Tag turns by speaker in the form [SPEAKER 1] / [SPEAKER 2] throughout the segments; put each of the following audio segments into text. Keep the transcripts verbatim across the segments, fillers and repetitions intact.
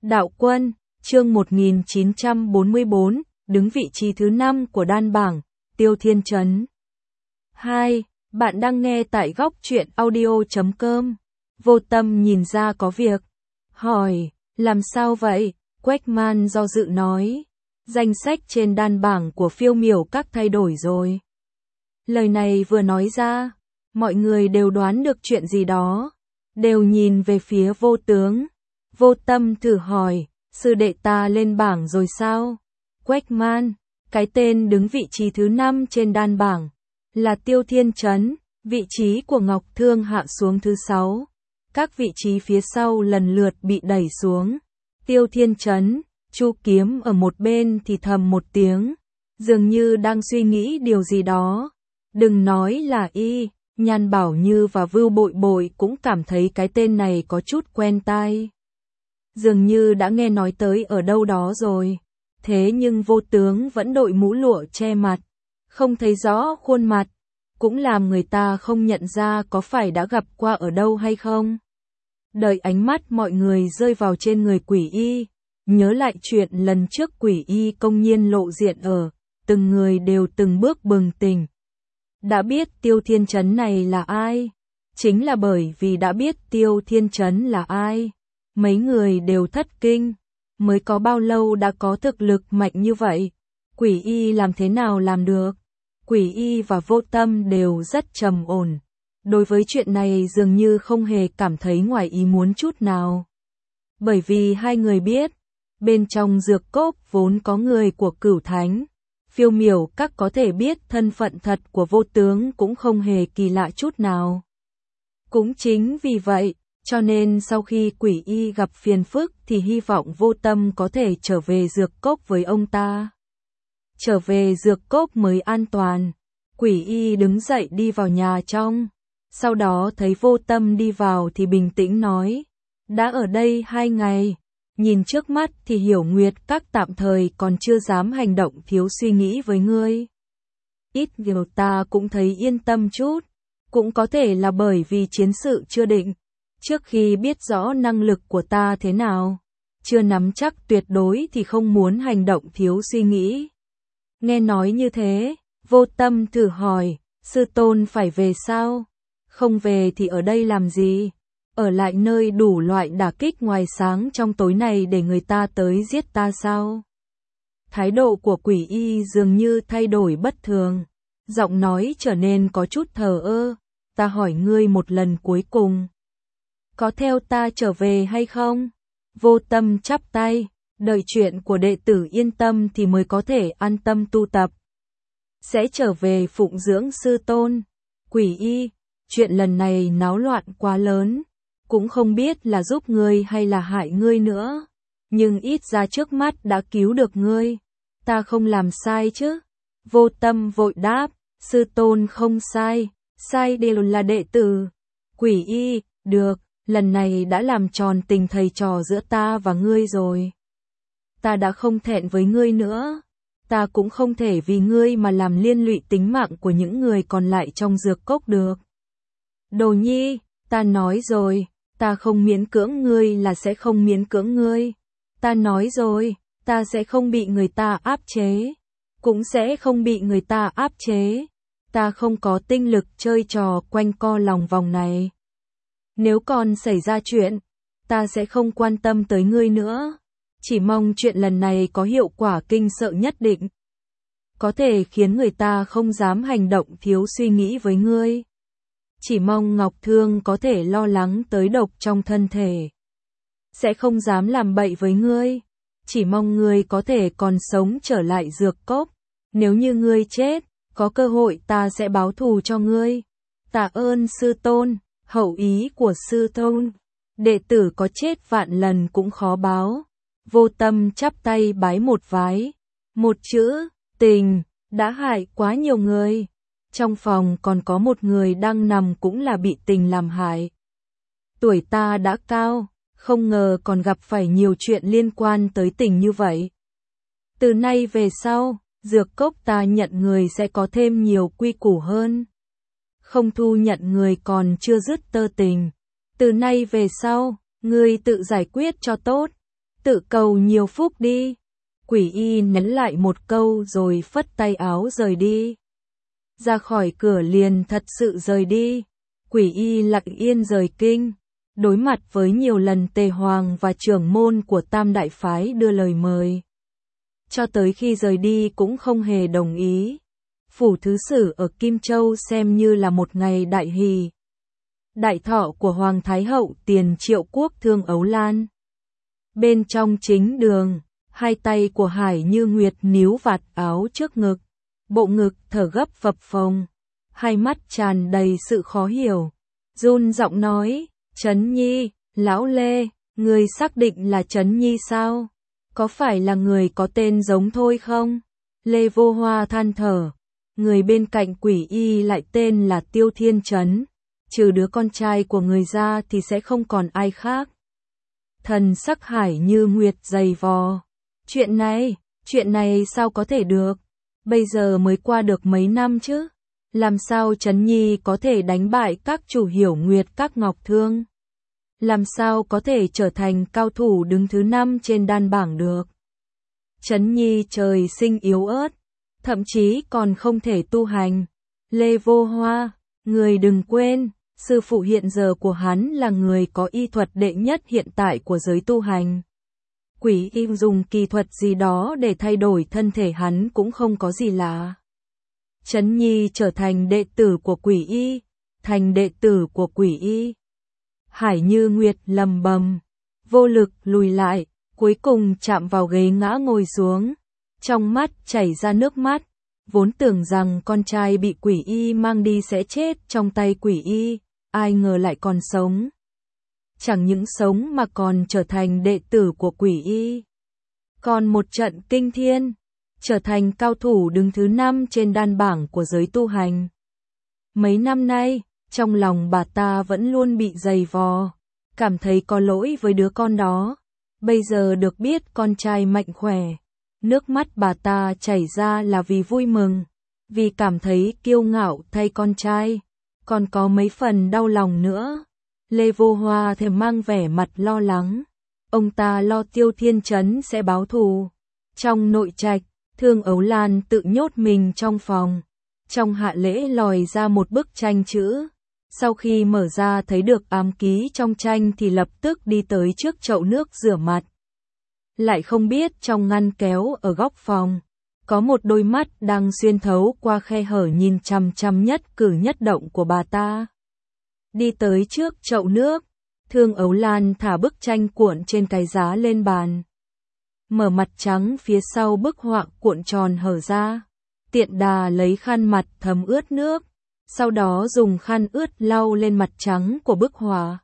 [SPEAKER 1] Đạo Quân, chương một nghìn chín trăm bốn mươi bốn, đứng vị trí thứ năm của đan bảng, Tiêu Thiên Chấn. hai. Bạn đang nghe tại góc truyện audio chấm com. Vô Tâm nhìn ra có việc. Hỏi, làm sao vậy? Quách do dự nói. Danh sách trên đan bảng của phiêu miểu các thay đổi rồi. Lời này vừa nói ra, mọi người đều đoán được chuyện gì đó. Đều nhìn về phía Vô Tướng. Vô Tâm thử hỏi, sư đệ ta lên bảng rồi sao? Quách cái tên đứng vị trí thứ năm trên đan bảng, là Tiêu Thiên Chấn, vị trí của Ngọc Thương hạ xuống thứ sáu. Các vị trí phía sau lần lượt bị đẩy xuống. Tiêu Thiên Chấn, Chu Kiếm ở một bên thì thầm một tiếng, dường như đang suy nghĩ điều gì đó. Đừng nói là y, Nhan Bảo Như và Vưu Bội Bội cũng cảm thấy cái tên này có chút quen tai. Dường như đã nghe nói tới ở đâu đó rồi. Thế nhưng Vô Tướng vẫn đội mũ lụa che mặt, không thấy rõ khuôn mặt, cũng làm người ta không nhận ra có phải đã gặp qua ở đâu hay không. Đợi ánh mắt mọi người rơi vào trên người Quỷ Y, nhớ lại chuyện lần trước Quỷ Y công nhiên lộ diện ở, từng người đều từng bước bừng tỉnh. Đã biết Tiêu Thiên Chấn này là ai? Chính là bởi vì đã biết Tiêu Thiên Chấn là ai, mấy người đều thất kinh. Mới có bao lâu đã có thực lực mạnh như vậy? Quỷ Y làm thế nào làm được? Quỷ Y và Vô Tâm đều rất trầm ổn. Đối với chuyện này dường như không hề cảm thấy ngoài ý muốn chút nào. Bởi vì hai người biết, bên trong dược cốc vốn có người của Cửu Thánh. Phiêu miểu các có thể biết thân phận thật của Vô Tướng cũng không hề kỳ lạ chút nào. Cũng chính vì vậy, cho nên sau khi Quỷ Y gặp phiền phức thì hy vọng Vô Tâm có thể trở về dược cốc với ông ta. Trở về dược cốc mới an toàn. Quỷ Y đứng dậy đi vào nhà trong. Sau đó thấy Vô Tâm đi vào thì bình tĩnh nói. Đã ở đây hai ngày. Nhìn trước mắt thì Hiểu Nguyệt các tạm thời còn chưa dám hành động thiếu suy nghĩ với ngươi. Ít nhiều ta cũng thấy yên tâm chút. Cũng có thể là bởi vì chiến sự chưa định. Trước khi biết rõ năng lực của ta thế nào, chưa nắm chắc tuyệt đối thì không muốn hành động thiếu suy nghĩ. Nghe nói như thế, Vô Tâm thử hỏi, sư tôn phải về sao? Không về thì ở đây làm gì? Ở lại nơi đủ loại đả kích ngoài sáng trong tối này để người ta tới giết ta sao? Thái độ của Quỷ Y dường như thay đổi bất thường, giọng nói trở nên có chút thờ ơ. Ta hỏi ngươi một lần cuối cùng, có theo ta trở về hay không? Vô Tâm chắp tay, đợi chuyện của đệ tử yên tâm thì mới có thể an tâm tu tập. Sẽ trở về phụng dưỡng sư tôn. Quỷ Y, chuyện lần này náo loạn quá lớn, cũng không biết là giúp ngươi hay là hại ngươi nữa. Nhưng ít ra trước mắt đã cứu được ngươi. Ta không làm sai chứ? Vô Tâm vội đáp, sư tôn không sai, sai đều là đệ tử. Quỷ Y, được. Lần này đã làm tròn tình thầy trò giữa ta và ngươi rồi. Ta đã không thẹn với ngươi nữa. Ta cũng không thể vì ngươi mà làm liên lụy tính mạng của những người còn lại trong dược cốc được. Đồ Nhi, ta nói rồi, ta không miễn cưỡng ngươi là sẽ không miễn cưỡng ngươi. Ta nói rồi, ta sẽ không bị người ta áp chế. Cũng sẽ không bị người ta áp chế. Ta không có tinh lực chơi trò quanh co lòng vòng này. Nếu còn xảy ra chuyện, ta sẽ không quan tâm tới ngươi nữa. Chỉ mong chuyện lần này có hiệu quả kinh sợ nhất định. Có thể khiến người ta không dám hành động thiếu suy nghĩ với ngươi. Chỉ mong Ngọc Thương có thể lo lắng tới độc trong thân thể. Sẽ không dám làm bậy với ngươi. Chỉ mong ngươi có thể còn sống trở lại dược cốc. Nếu như ngươi chết, có cơ hội ta sẽ báo thù cho ngươi. Tạ ơn sư tôn. Hậu ý của sư tôn, đệ tử có chết vạn lần cũng khó báo. Vô Tâm chắp tay bái một vái. Một chữ, tình, đã hại quá nhiều người. Trong phòng còn có một người đang nằm cũng là bị tình làm hại. Tuổi ta đã cao, không ngờ còn gặp phải nhiều chuyện liên quan tới tình như vậy. Từ nay về sau, dược cốc ta nhận người sẽ có thêm nhiều quy củ hơn. Không thu nhận người còn chưa dứt tơ tình. Từ nay về sau, ngươi tự giải quyết cho tốt. tự cầu nhiều phúc đi. Quỷ y nhấn lại một câu rồi phất tay áo rời đi. Ra khỏi cửa liền thật sự rời đi. Quỷ y lặng yên rời kinh. Đối mặt với nhiều lần Tề Hoàng và trưởng môn của Tam Đại Phái đưa lời mời. Cho tới khi rời đi cũng không hề đồng ý. Phủ thứ sử ở Kim Châu xem như là một ngày đại hỷ. Đại thọ của Hoàng Thái Hậu Tiền Triệu Quốc Thương Ấu Lan. Bên trong chính đường, hai tay của Hải Như Nguyệt níu vạt áo trước ngực. Bộ ngực thở gấp phập phồng. Hai mắt tràn đầy sự khó hiểu. Run giọng nói, Trấn Nhi, lão Lê, người xác định là Trấn Nhi sao? Có phải là người có tên giống thôi không? Lê Vô Hoa than thở. Người bên cạnh quỷ y lại tên là Tiêu Thiên Trấn. Trừ đứa con trai của người ra thì sẽ không còn ai khác. Thần sắc Hải Như Nguyệt dày vò. Chuyện này, chuyện này sao có thể được? Bây giờ mới qua được mấy năm chứ? Làm sao Trấn Nhi có thể đánh bại các chủ Hiểu Nguyệt các Ngọc Thương? Làm sao có thể trở thành cao thủ đứng thứ năm trên đan bảng được? Trấn Nhi trời sinh yếu ớt, thậm chí còn không thể tu hành. Lê Vô Hoa, người đừng quên, sư phụ hiện giờ của hắn là người có y thuật đệ nhất hiện tại của giới tu hành. Quỷ y dùng kỳ thuật gì đó để thay đổi thân thể hắn cũng không có gì lạ. Trấn Nhi trở thành đệ tử của quỷ y, thành đệ tử của quỷ y. Hải Như Nguyệt lầm bầm, vô lực lùi lại, cuối cùng chạm vào ghế ngã ngồi xuống. Trong mắt chảy ra nước mắt, vốn tưởng rằng con trai bị quỷ y mang đi sẽ chết trong tay quỷ y, ai ngờ lại còn sống. Chẳng những sống mà còn trở thành đệ tử của quỷ y. Còn một trận kinh thiên, trở thành cao thủ đứng thứ năm trên đan bảng của giới tu hành. Mấy năm nay, trong lòng bà ta vẫn luôn bị dày vò, cảm thấy có lỗi với đứa con đó. Bây giờ được biết con trai mạnh khỏe, nước mắt bà ta chảy ra là vì vui mừng, vì cảm thấy kiêu ngạo thay con trai, còn có mấy phần đau lòng nữa. Lê Vô Hoa thèm mang vẻ mặt lo lắng, ông ta lo Tiêu Thiên Trấn sẽ báo thù. Trong nội trạch, Thương Ấu Lan tự nhốt mình trong phòng, trong hạ lễ lòi ra một bức tranh chữ. Sau khi mở ra thấy được ám ký trong tranh thì lập tức đi tới trước chậu nước rửa mặt. Lại không biết trong ngăn kéo ở góc phòng, có một đôi mắt đang xuyên thấu qua khe hở nhìn chằm chằm nhất cử nhất động của bà ta. Đi tới trước chậu nước, Thương Ấu Lan thả bức tranh cuộn trên cái giá lên bàn. Mở mặt trắng phía sau bức họa cuộn tròn hở ra, tiện đà lấy khăn mặt thấm ướt nước, sau đó dùng khăn ướt lau lên mặt trắng của bức họa.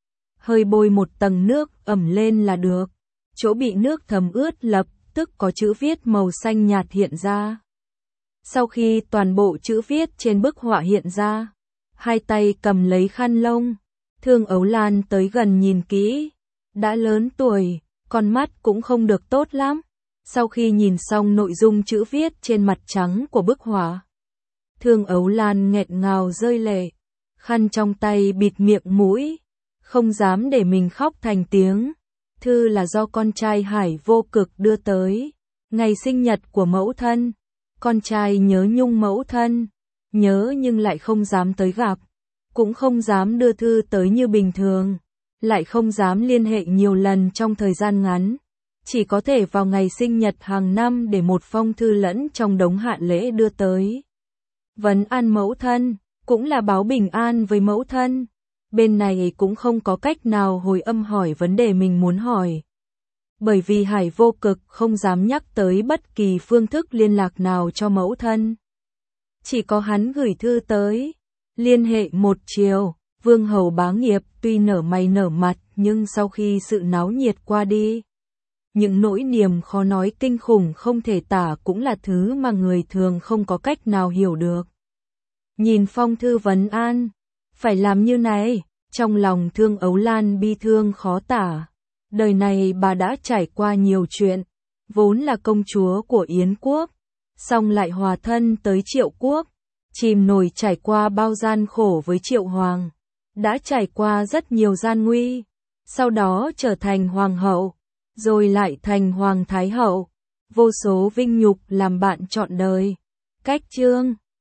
[SPEAKER 1] Hơi bôi một tầng nước ẩm lên là được, chỗ bị nước thấm ướt lập tức có chữ viết màu xanh nhạt hiện ra. Sau khi toàn bộ chữ viết trên bức họa hiện ra, hai tay cầm lấy khăn lông, Thương Ấu Lan tới gần nhìn kỹ. Đã lớn tuổi, con mắt cũng không được tốt lắm. Sau khi nhìn xong nội dung chữ viết trên mặt trắng của bức họa, Thương Ấu Lan nghẹn ngào rơi lệ, khăn trong tay bịt miệng mũi, không dám để mình khóc thành tiếng. Thư là do con trai Hải Vô Cực đưa tới, ngày sinh nhật của mẫu thân. Con trai nhớ nhung mẫu thân, nhớ nhưng lại không dám tới gặp, cũng không dám đưa thư tới như bình thường, lại không dám liên hệ nhiều lần trong thời gian ngắn, chỉ có thể vào ngày sinh nhật hàng năm để một phong thư lẫn trong đống hạ lễ đưa tới. Vấn an mẫu thân, cũng là báo bình an với mẫu thân. Bên này cũng không có cách nào hồi âm hỏi vấn đề mình muốn hỏi. Bởi vì Hải Vô Cực không dám nhắc tới bất kỳ phương thức liên lạc nào cho mẫu thân. Chỉ có hắn gửi thư tới, liên hệ một chiều. Vương Hầu Bá Nghiệp tuy nở mày nở mặt nhưng sau khi sự náo nhiệt qua đi, những nỗi niềm khó nói kinh khủng không thể tả cũng là thứ mà người thường không có cách nào hiểu được. Nhìn phong thư vấn an, phải làm như này, trong lòng Thương Ấu Lan bi thương khó tả. Đời này bà đã trải qua nhiều chuyện, vốn là công chúa của Yến Quốc, song lại hòa thân tới Triệu Quốc, chìm nổi trải qua bao gian khổ với Triệu Hoàng, đã trải qua rất nhiều gian nguy, sau đó trở thành hoàng hậu, rồi lại thành Hoàng Thái Hậu. Vô số vinh nhục làm bạn trọn đời. Cách chương